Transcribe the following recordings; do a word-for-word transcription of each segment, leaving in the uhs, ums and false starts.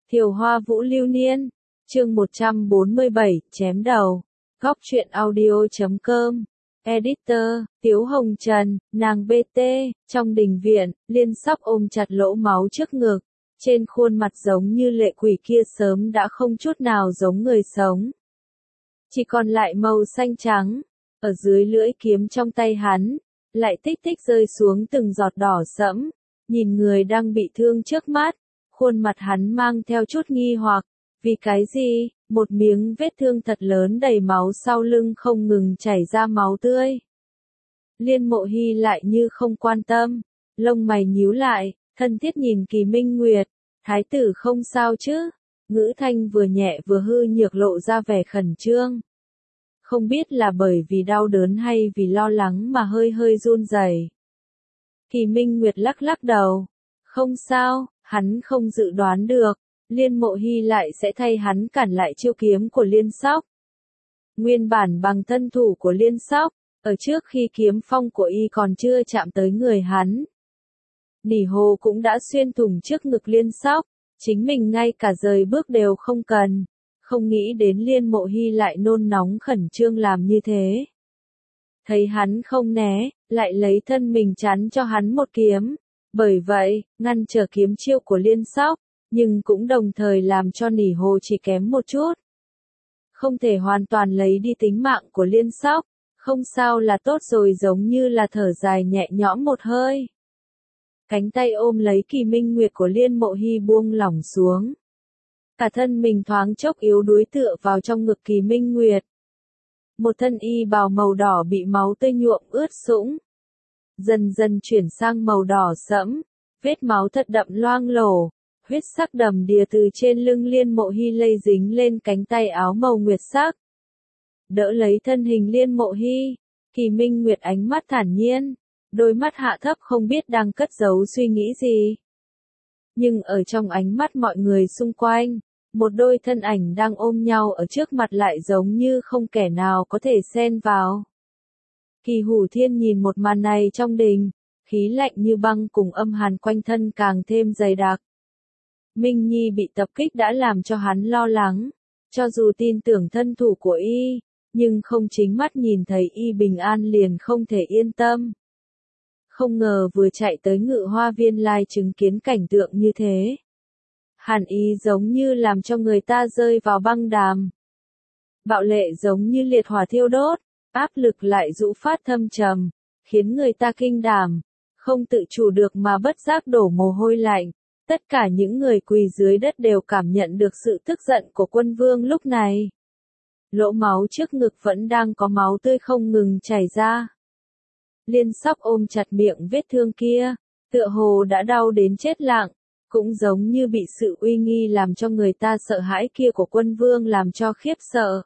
Thiều Hoa Vũ Lưu Niên, chương một trăm bốn mươi bảy, chém đầu. Góc truyện audio chấm com. Editor, Tiếu Hồng Trần, nàng bê tê, trong đình viện, Liên Sóc ôm chặt lỗ máu trước ngực. Trên khuôn mặt giống như lệ quỷ kia sớm đã không chút nào giống người sống. Chỉ còn lại màu xanh trắng, ở dưới lưỡi kiếm trong tay hắn, lại tích tích rơi xuống từng giọt đỏ sẫm. Nhìn người đang bị thương trước mắt, khuôn mặt hắn mang theo chút nghi hoặc, vì cái gì, một miếng vết thương thật lớn đầy máu sau lưng không ngừng chảy ra máu tươi. Liên Mộ Hy lại như không quan tâm, lông mày nhíu lại, thân thiết nhìn Kỳ Minh Nguyệt, thái tử không sao chứ, ngữ thanh vừa nhẹ vừa hư nhược lộ ra vẻ khẩn trương. Không biết là bởi vì đau đớn hay vì lo lắng mà hơi hơi run rẩy. Kỳ Minh Nguyệt lắc lắc đầu, không sao, hắn không dự đoán được, Liên Mộ Hy lại sẽ thay hắn cản lại chiêu kiếm của Liên Sóc. Nguyên bản bằng thân thủ của Liên Sóc, ở trước khi kiếm phong của y còn chưa chạm tới người hắn. Nỉ hồ cũng đã xuyên thủng trước ngực Liên Sóc, chính mình ngay cả rời bước đều không cần, không nghĩ đến Liên Mộ Hy lại nôn nóng khẩn trương làm như thế. Thấy hắn không né, lại lấy thân mình chắn cho hắn một kiếm, bởi vậy, ngăn trở kiếm chiêu của Liên Sóc, nhưng cũng đồng thời làm cho nỉ hồ chỉ kém một chút. Không thể hoàn toàn lấy đi tính mạng của Liên Sóc, không sao là tốt rồi, giống như là thở dài nhẹ nhõm một hơi. Cánh tay ôm lấy Kỳ Minh Nguyệt của Liên Mộ Hy buông lỏng xuống. Cả thân mình thoáng chốc yếu đuối tựa vào trong ngực Kỳ Minh Nguyệt. Một thân y bào màu đỏ bị máu tươi nhuộm ướt sũng. Dần dần chuyển sang màu đỏ sẫm, vết máu thật đậm loang lổ, huyết sắc đầm đìa từ trên lưng Liên Mộ Hy lây dính lên cánh tay áo màu nguyệt sắc. Đỡ lấy thân hình Liên Mộ Hy, Kỳ Minh Nguyệt ánh mắt thản nhiên, đôi mắt hạ thấp không biết đang cất giấu suy nghĩ gì. Nhưng ở trong ánh mắt mọi người xung quanh, một đôi thân ảnh đang ôm nhau ở trước mặt lại giống như không kẻ nào có thể xen vào. Kỳ Hủ Thiên nhìn một màn này trong đình, khí lạnh như băng cùng âm hàn quanh thân càng thêm dày đặc. Minh Nhi bị tập kích đã làm cho hắn lo lắng, cho dù tin tưởng thân thủ của y, nhưng không chính mắt nhìn thấy y bình an liền không thể yên tâm. Không ngờ vừa chạy tới Ngự Hoa Viên lai chứng kiến cảnh tượng như thế. Hàn ý giống như làm cho người ta rơi vào băng đàm. Bạo lệ giống như liệt hỏa thiêu đốt, áp lực lại dụ phát thâm trầm, khiến người ta kinh đảm, không tự chủ được mà bất giác đổ mồ hôi lạnh. Tất cả những người quỳ dưới đất đều cảm nhận được sự tức giận của quân vương lúc này. Lỗ máu trước ngực vẫn đang có máu tươi không ngừng chảy ra. Liên Sóc ôm chặt miệng vết thương kia, tựa hồ đã đau đến chết lặng, cũng giống như bị sự uy nghi làm cho người ta sợ hãi kia của quân vương làm cho khiếp sợ.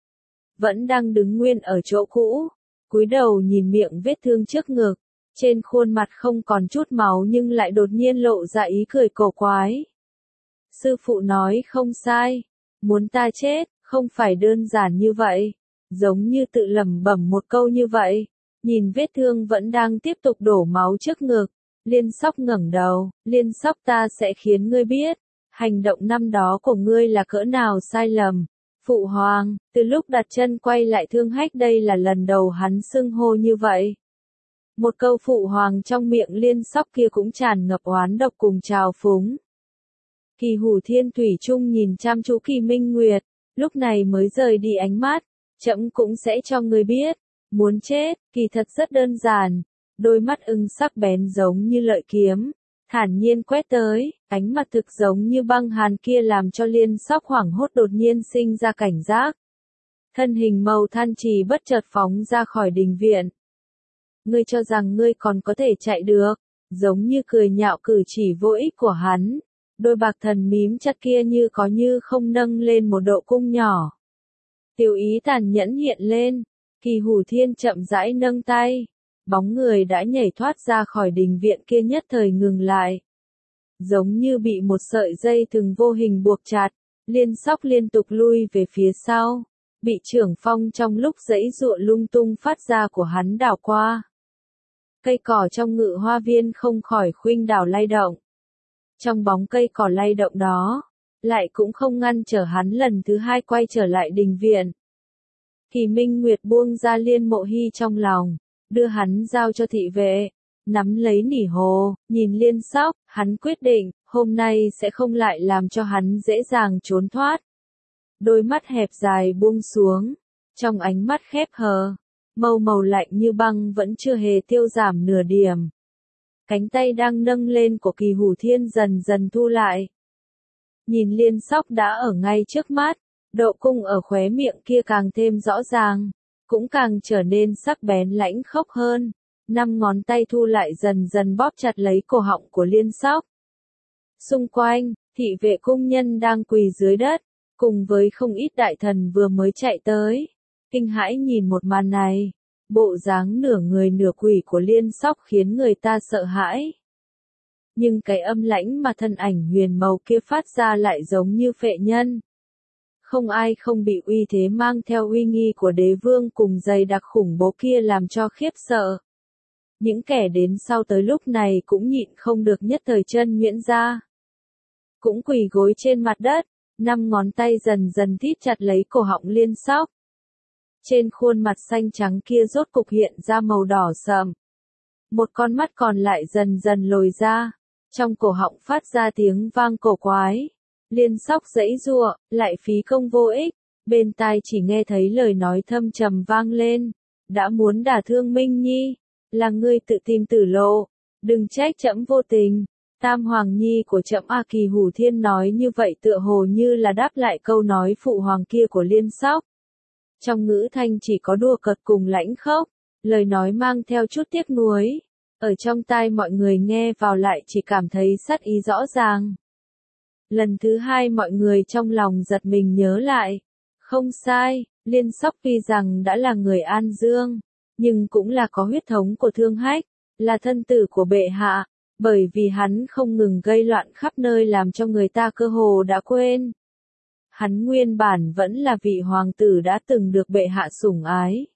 Vẫn đang đứng nguyên ở chỗ cũ, cúi đầu nhìn miệng vết thương trước ngực, trên khuôn mặt không còn chút máu nhưng lại đột nhiên lộ ra ý cười cổ quái. Sư phụ nói không sai, muốn ta chết, không phải đơn giản như vậy, giống như tự lẩm bẩm một câu như vậy. Nhìn vết thương vẫn đang tiếp tục đổ máu trước ngực, Liên Sóc ngẩng đầu, Liên Sóc, ta sẽ khiến ngươi biết, hành động năm đó của ngươi là cỡ nào sai lầm. Phụ hoàng, từ lúc đặt chân quay lại Thương Hách đây là lần đầu hắn xưng hô như vậy. Một câu phụ hoàng trong miệng Liên Sóc kia cũng tràn ngập oán độc cùng trào phúng. Kỳ Hủ Thiên thủy chung nhìn chăm chú Kỳ Minh Nguyệt, lúc này mới rời đi ánh mắt, trẫm cũng sẽ cho ngươi biết. Muốn chết, kỳ thật rất đơn giản, đôi mắt ưng sắc bén giống như lợi kiếm, thản nhiên quét tới, ánh mặt thực giống như băng hàn kia làm cho Liên Sóc hoảng hốt đột nhiên sinh ra cảnh giác. Thân hình màu than trì bất chợt phóng ra khỏi đình viện. Ngươi cho rằng ngươi còn có thể chạy được, giống như cười nhạo cử chỉ vô ích của hắn, đôi bạc thần mím chặt kia như có như không nâng lên một độ cung nhỏ. Tiểu ý tàn nhẫn hiện lên. Kỳ Hủ Thiên chậm rãi nâng tay, bóng người đã nhảy thoát ra khỏi đình viện kia nhất thời ngừng lại. Giống như bị một sợi dây thừng vô hình buộc chặt, Liên Sóc liên tục lui về phía sau, bị trưởng phong trong lúc giãy giụa lung tung phát ra của hắn đảo qua. Cây cỏ trong Ngự Hoa Viên không khỏi khuynh đảo lay động. Trong bóng cây cỏ lay động đó, lại cũng không ngăn trở hắn lần thứ hai quay trở lại đình viện. Kỳ Minh Nguyệt buông ra Liên Mộ Hy trong lòng, đưa hắn giao cho thị vệ, nắm lấy nỉ hồ, nhìn Liên Sóc, hắn quyết định, hôm nay sẽ không lại làm cho hắn dễ dàng trốn thoát. Đôi mắt hẹp dài buông xuống, trong ánh mắt khép hờ, màu màu lạnh như băng vẫn chưa hề tiêu giảm nửa điểm. Cánh tay đang nâng lên của Kỳ Hủ Thiên dần dần thu lại. Nhìn Liên Sóc đã ở ngay trước mắt, độ cung ở khóe miệng kia càng thêm rõ ràng, cũng càng trở nên sắc bén lãnh khốc hơn. Năm ngón tay thu lại dần dần bóp chặt lấy cổ họng của Liên Sóc. Xung quanh, thị vệ cung nhân đang quỳ dưới đất, cùng với không ít đại thần vừa mới chạy tới, kinh hãi nhìn một màn này. Bộ dáng nửa người nửa quỷ của Liên Sóc khiến người ta sợ hãi. Nhưng cái âm lãnh mà thân ảnh huyền màu kia phát ra lại giống như phệ nhân. Không ai không bị uy thế mang theo uy nghi của đế vương cùng dày đặc khủng bố kia làm cho khiếp sợ. Những kẻ đến sau tới lúc này cũng nhịn không được nhất thời chân nhuyễn ra. Cũng quỳ gối trên mặt đất, năm ngón tay dần dần thít chặt lấy cổ họng Liên Sóc. Trên khuôn mặt xanh trắng kia rốt cục hiện ra màu đỏ sậm. Một con mắt còn lại dần dần lồi ra, trong cổ họng phát ra tiếng vang cổ quái. Liên Sóc giãy giụa, lại phí công vô ích, bên tai chỉ nghe thấy lời nói thâm trầm vang lên. Đã muốn đả thương Minh Nhi, là ngươi tự tìm tử lộ, đừng trách trẫm vô tình. Tam Hoàng Nhi của trẫm A Kỳ Hủ Thiên nói như vậy tựa hồ như là đáp lại câu nói phụ hoàng kia của Liên Sóc. Trong ngữ thanh chỉ có đùa cợt cùng lãnh khốc, lời nói mang theo chút tiếc nuối. Ở trong tai mọi người nghe vào lại chỉ cảm thấy sát ý rõ ràng. Lần thứ hai mọi người trong lòng giật mình nhớ lại. Không sai, Liên Sóc tuy rằng đã là người An Dương, nhưng cũng là có huyết thống của Thương Hách, là thân tử của bệ hạ, bởi vì hắn không ngừng gây loạn khắp nơi làm cho người ta cơ hồ đã quên. Hắn nguyên bản vẫn là vị hoàng tử đã từng được bệ hạ sủng ái.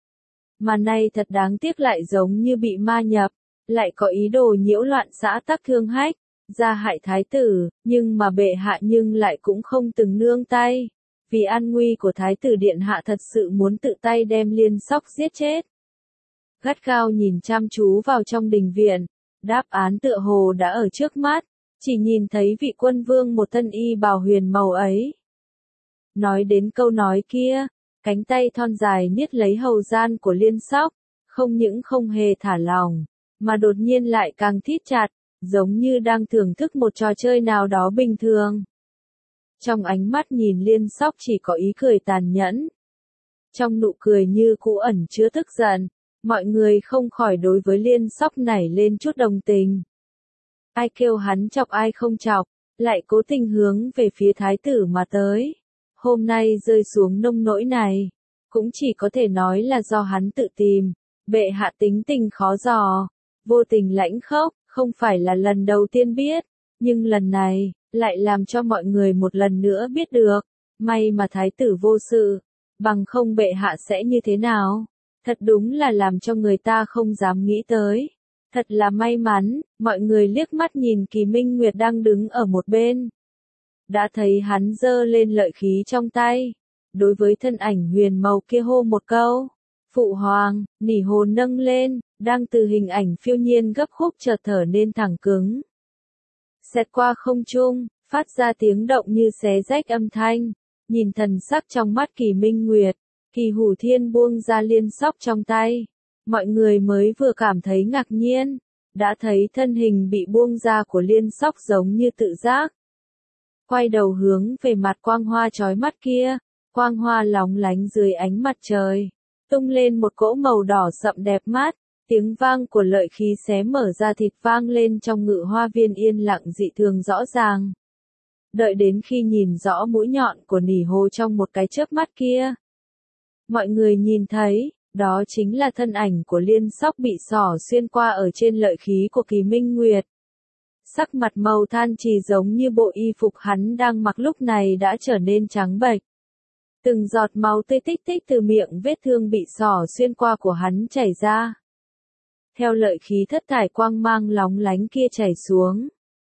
Mà nay thật đáng tiếc lại giống như bị ma nhập, lại có ý đồ nhiễu loạn xã tắc Thương Hách, ra hại thái tử, nhưng mà bệ hạ nhưng lại cũng không từng nương tay. Vì an nguy của thái tử điện hạ thật sự muốn tự tay đem Liên Sóc giết chết. Gắt gao nhìn chăm chú vào trong đình viện, đáp án tựa hồ đã ở trước mắt, chỉ nhìn thấy vị quân vương một thân y bào huyền màu ấy. Nói đến câu nói kia, cánh tay thon dài niết lấy hầu gian của Liên Sóc, không những không hề thả lỏng, mà đột nhiên lại càng thít chặt, giống như đang thưởng thức một trò chơi nào đó bình thường. Trong ánh mắt nhìn Liên Sóc chỉ có ý cười tàn nhẫn. Trong nụ cười như cũ ẩn chứa tức giận, mọi người không khỏi đối với Liên Sóc nảy lên chút đồng tình. Ai kêu hắn chọc ai không chọc, lại cố tình hướng về phía thái tử mà tới. Hôm nay rơi xuống nông nỗi này, cũng chỉ có thể nói là do hắn tự tìm. Bệ hạ tính tình khó dò, vô tình lãnh khốc, không phải là lần đầu tiên biết, nhưng lần này, lại làm cho mọi người một lần nữa biết được. May mà thái tử vô sự, bằng không bệ hạ sẽ như thế nào? Thật đúng là làm cho người ta không dám nghĩ tới. Thật là may mắn, mọi người liếc mắt nhìn Kỳ Minh Nguyệt đang đứng ở một bên. Đã thấy hắn giơ lên lợi khí trong tay, đối với thân ảnh huyền màu kia hô một câu. Phụ hoàng, nỉ hồn nâng lên, đang từ hình ảnh phiêu nhiên gấp khúc chợt thở nên thẳng cứng. Xẹt qua không trung, phát ra tiếng động như xé rách âm thanh, nhìn thần sắc trong mắt Kỳ Minh Nguyệt, Kỳ Hủ Thiên buông ra Liên Sóc trong tay. Mọi người mới vừa cảm thấy ngạc nhiên, đã thấy thân hình bị buông ra của Liên Sóc giống như tự giác. Quay đầu hướng về mặt quang hoa chói mắt kia, quang hoa lóng lánh dưới ánh mặt trời, tung lên một cỗ màu đỏ sậm đẹp mắt, tiếng vang của lợi khí xé mở ra thịt vang lên trong ngự hoa viên yên lặng dị thường rõ ràng. Đợi đến khi nhìn rõ mũi nhọn của nỉ hồ trong một cái chớp mắt kia, mọi người nhìn thấy, đó chính là thân ảnh của Liên Sóc bị xỏ xuyên qua ở trên lợi khí của Kỳ Minh Nguyệt. Sắc mặt màu than chỉ giống như bộ y phục hắn đang mặc lúc này đã trở nên trắng bệch. Từng giọt máu tươi tích tích từ miệng vết thương bị xỏ xuyên qua của hắn chảy ra. Theo lợi khí thất thải quang mang lóng lánh kia chảy xuống.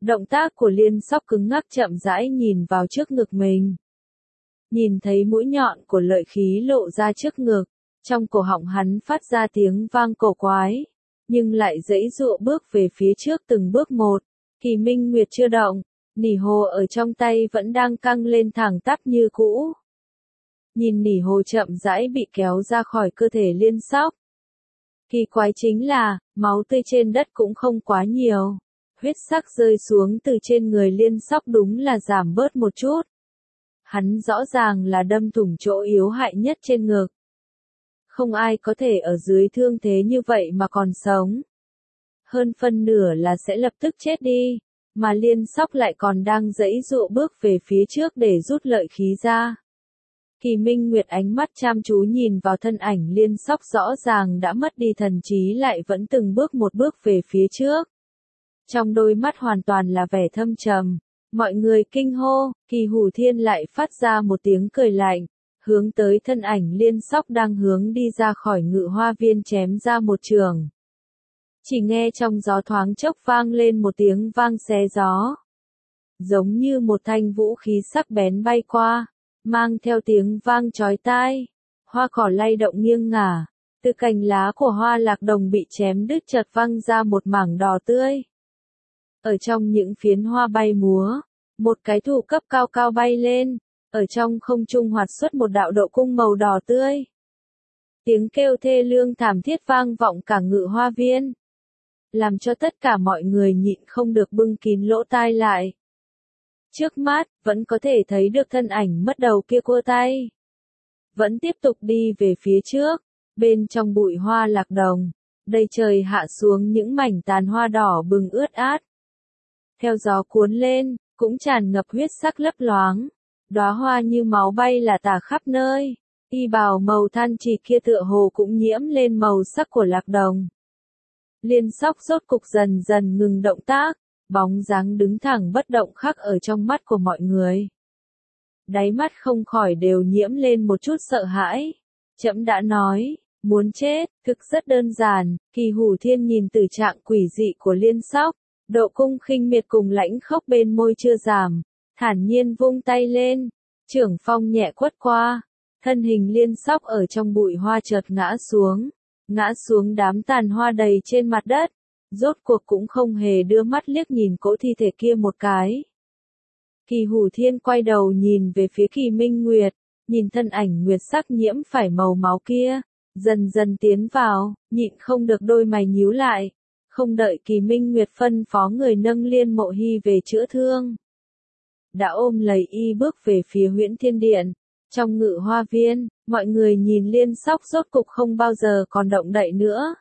Động tác của Liên Sóc cứng ngắc chậm rãi nhìn vào trước ngực mình. Nhìn thấy mũi nhọn của lợi khí lộ ra trước ngực, trong cổ họng hắn phát ra tiếng vang cổ quái, nhưng lại giãy giụa bước về phía trước từng bước một. Kỳ Minh Nguyệt chưa động, nỉ hồ ở trong tay vẫn đang căng lên thẳng tắp như cũ. Nhìn nỉ hồ chậm rãi bị kéo ra khỏi cơ thể Liên Sóc. Kỳ quái chính là, máu tươi trên đất cũng không quá nhiều. Huyết sắc rơi xuống từ trên người Liên Sóc đúng là giảm bớt một chút. Hắn rõ ràng là đâm thủng chỗ yếu hại nhất trên ngực. Không ai có thể ở dưới thương thế như vậy mà còn sống. Hơn phân nửa là sẽ lập tức chết đi, mà Liên Sóc lại còn đang giãy giụa bước về phía trước để rút lợi khí ra. Kỳ Minh Nguyệt ánh mắt chăm chú nhìn vào thân ảnh Liên Sóc rõ ràng đã mất đi thần trí lại vẫn từng bước một bước về phía trước. Trong đôi mắt hoàn toàn là vẻ thâm trầm. Mọi người kinh hô, Kỳ Hủ Thiên lại phát ra một tiếng cười lạnh, hướng tới thân ảnh Liên Sóc đang hướng đi ra khỏi Ngự Hoa Viên chém ra một trường. Chỉ nghe trong gió thoáng chốc vang lên một tiếng vang xé gió. Giống như một thanh vũ khí sắc bén bay qua, mang theo tiếng vang chói tai. Hoa cỏ lay động nghiêng ngả, từ cành lá của hoa lạc đồng bị chém đứt chợt văng ra một mảng đỏ tươi. Ở trong những phiến hoa bay múa, một cái thủ cấp cao cao bay lên, ở trong không trung hoạt xuất một đạo độ cung màu đỏ tươi. Tiếng kêu thê lương thảm thiết vang vọng cả Ngự Hoa Viên, làm cho tất cả mọi người nhịn không được bưng kín lỗ tai lại. Trước mắt, vẫn có thể thấy được thân ảnh mất đầu kia cua tay. Vẫn tiếp tục đi về phía trước, bên trong bụi hoa lạc đồng, đầy trời hạ xuống những mảnh tàn hoa đỏ bừng ướt át. Theo gió cuốn lên, cũng tràn ngập huyết sắc lấp loáng. Đóa hoa như máu bay là tả khắp nơi. Y bào màu than chỉ kia tựa hồ cũng nhiễm lên màu sắc của lạc đồng. Liên Sóc rốt cục dần dần ngừng động tác, bóng dáng đứng thẳng bất động khắc ở trong mắt của mọi người. Đáy mắt không khỏi đều nhiễm lên một chút sợ hãi. Trẫm đã nói, muốn chết, thực rất đơn giản. Kỳ Hủ Thiên nhìn tử trạng quỷ dị của Liên Sóc, độ cung khinh miệt cùng lãnh khốc bên môi chưa giảm, thản nhiên vung tay lên, trưởng phong nhẹ quất qua, thân hình Liên Sóc ở trong bụi hoa chợt ngã xuống, ngã xuống đám tàn hoa đầy trên mặt đất, rốt cuộc cũng không hề đưa mắt liếc nhìn cỗ thi thể kia một cái. Kỳ Hủ Thiên quay đầu nhìn về phía Kỳ Minh Nguyệt, nhìn thân ảnh nguyệt sắc nhiễm phải màu máu kia, dần dần tiến vào, nhịn không được đôi mày nhíu lại. Không đợi Kỳ Minh Nguyệt phân phó người nâng Liên Mộ Hy về chữa thương, đã ôm lấy y bước về phía Huyễn Thiên Điện. Trong Ngự Hoa Viên, mọi người nhìn Liên Sóc rốt cục không bao giờ còn động đậy nữa.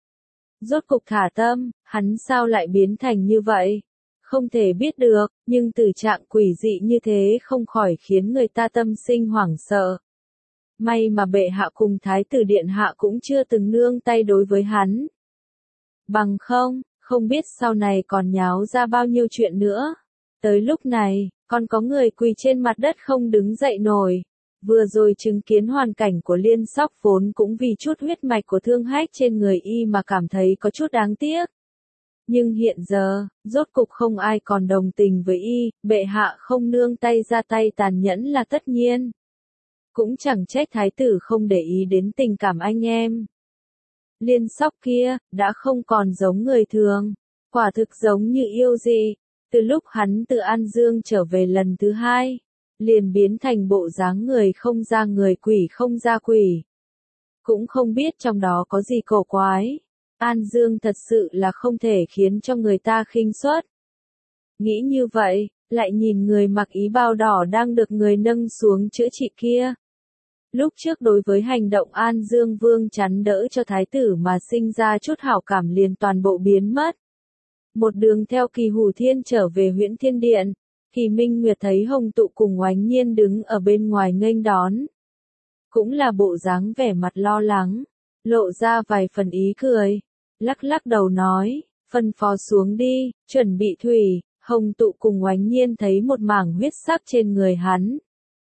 Rốt cục thả tâm, hắn sao lại biến thành như vậy? Không thể biết được, nhưng tử trạng quỷ dị như thế không khỏi khiến người ta tâm sinh hoảng sợ. May mà bệ hạ cùng Thái tử Điện hạ cũng chưa từng nương tay đối với hắn. Bằng không, không biết sau này còn nháo ra bao nhiêu chuyện nữa. Tới lúc này, còn có người quỳ trên mặt đất không đứng dậy nổi. Vừa rồi chứng kiến hoàn cảnh của Liên Sóc vốn cũng vì chút huyết mạch của thương hách trên người y mà cảm thấy có chút đáng tiếc. Nhưng hiện giờ, rốt cục không ai còn đồng tình với y, bệ hạ không nương tay ra tay tàn nhẫn là tất nhiên. Cũng chẳng trách thái tử không để ý đến tình cảm anh em. Liên Sóc kia, đã không còn giống người thường, quả thực giống như yêu dị. Từ lúc hắn từ An Dương trở về lần thứ hai, liền biến thành bộ dáng người không ra người quỷ không ra quỷ. Cũng không biết trong đó có gì cổ quái. An Dương thật sự là không thể khiến cho người ta khinh suất. Nghĩ như vậy, lại nhìn người mặc ý bào đỏ đang được người nâng xuống chữa trị kia. Lúc trước đối với hành động An Dương Vương chắn đỡ cho thái tử mà sinh ra chút hảo cảm liền toàn bộ biến mất. Một đường theo Kỳ Hủ Thiên trở về Huyễn Thiên Điện, Kỳ Minh Nguyệt thấy Hồng Tụ cùng Oánh Nhiên đứng ở bên ngoài nghênh đón. Cũng là bộ dáng vẻ mặt lo lắng, lộ ra vài phần ý cười, lắc lắc đầu nói, phân phó xuống đi, chuẩn bị thủy. Hồng Tụ cùng Oánh Nhiên thấy một mảng huyết sắc trên người hắn,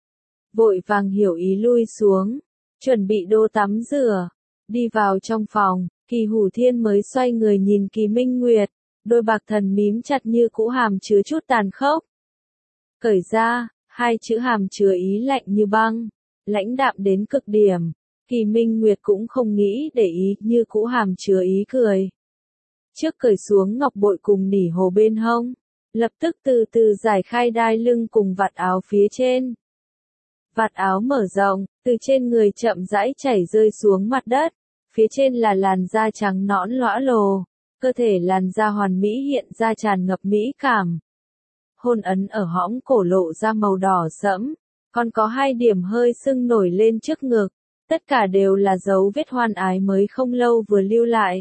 vội vàng hiểu ý lui xuống, chuẩn bị đô tắm rửa, đi vào trong phòng. Kỳ Hủ Thiên mới xoay người nhìn Kỳ Minh Nguyệt, Đôi bạc thần mím chặt như cũ hàm chứa chút tàn khốc. Cởi ra, hai chữ hàm chứa ý lạnh như băng, lãnh đạm đến cực điểm. Kỳ Minh Nguyệt cũng không nghĩ để ý, như cũ hàm chứa ý cười. Trước cởi xuống ngọc bội cùng nỉ hồ bên hông, lập tức từ từ giải khai đai lưng cùng vạt áo phía trên. Vạt áo mở rộng, từ trên người chậm rãi chảy rơi xuống mặt đất, phía trên là làn da trắng nõn lõa lồ, cơ thể làn da hoàn mỹ hiện ra tràn ngập mỹ cảm. Hôn ấn ở hõm cổ lộ ra màu đỏ sẫm, còn có hai điểm hơi sưng nổi lên trước ngực, tất cả đều là dấu vết hoan ái mới không lâu vừa lưu lại.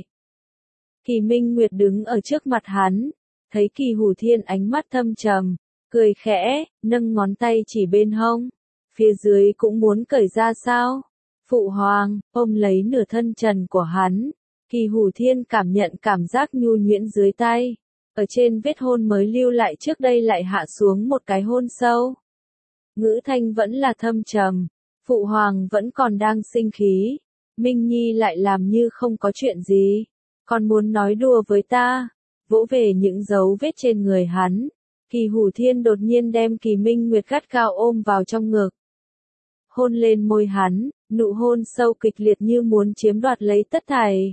Kỳ Minh Nguyệt đứng ở trước mặt hắn, thấy Kỳ Hủ Thiên ánh mắt thâm trầm, cười khẽ, nâng ngón tay chỉ bên hông, phía dưới cũng muốn cởi ra sao? Phụ hoàng, ôm lấy nửa thân trần của hắn, Kỳ Hủ Thiên cảm nhận cảm giác nhu nhuyễn dưới tay, ở trên vết hôn mới lưu lại trước đây lại hạ xuống một cái hôn sâu. Ngữ thanh vẫn là thâm trầm, phụ hoàng vẫn còn đang sinh khí, Minh Nhi lại làm như không có chuyện gì, còn muốn nói đùa với ta, vỗ về những dấu vết trên người hắn. Kỳ Hủ Thiên đột nhiên đem Kỳ Minh Nguyệt gắt gao ôm vào trong ngực. Hôn lên môi hắn, nụ hôn sâu kịch liệt như muốn chiếm đoạt lấy tất thảy.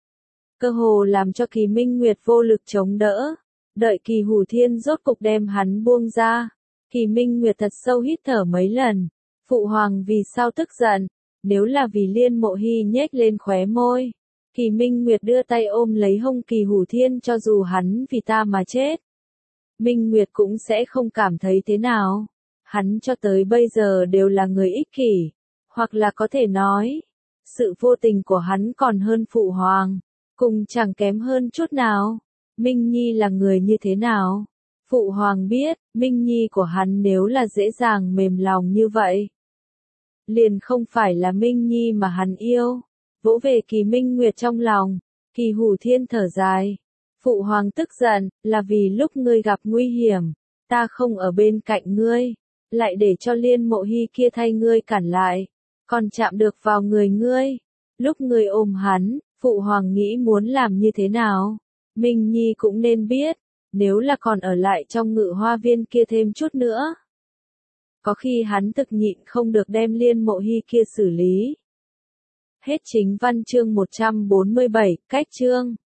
Cơ hồ làm cho Kỳ Minh Nguyệt vô lực chống đỡ. Đợi Kỳ Hủ Thiên rốt cục đem hắn buông ra. Kỳ Minh Nguyệt thật sâu hít thở mấy lần. Phụ hoàng vì sao tức giận? Nếu là vì Liên Mộ Hy nhếch lên khóe môi. Kỳ Minh Nguyệt đưa tay ôm lấy hông Kỳ Hủ Thiên, cho dù hắn vì ta mà chết, Minh Nguyệt cũng sẽ không cảm thấy thế nào. Hắn cho tới bây giờ đều là người ích kỷ, hoặc là có thể nói, sự vô tình của hắn còn hơn phụ hoàng, cùng chẳng kém hơn chút nào. Minh Nhi là người như thế nào? Phụ hoàng biết, Minh Nhi của hắn nếu là dễ dàng mềm lòng như vậy, liền không phải là Minh Nhi mà hắn yêu. Vỗ về Kỳ Minh Nguyệt trong lòng, Kỳ Hủ Thiên thở dài. Phụ hoàng tức giận, là vì lúc ngươi gặp nguy hiểm, ta không ở bên cạnh ngươi, lại để cho Liên Mộ Hy kia thay ngươi cản lại, còn chạm được vào người ngươi. Lúc ngươi ôm hắn, phụ hoàng nghĩ muốn làm như thế nào? Minh Nhi cũng nên biết, nếu là còn ở lại trong Ngự Hoa Viên kia thêm chút nữa, có khi hắn thực nhịn không được đem Liên Mộ Hy kia xử lý. Hết chính văn chương một trăm bốn mươi bảy, cách chương.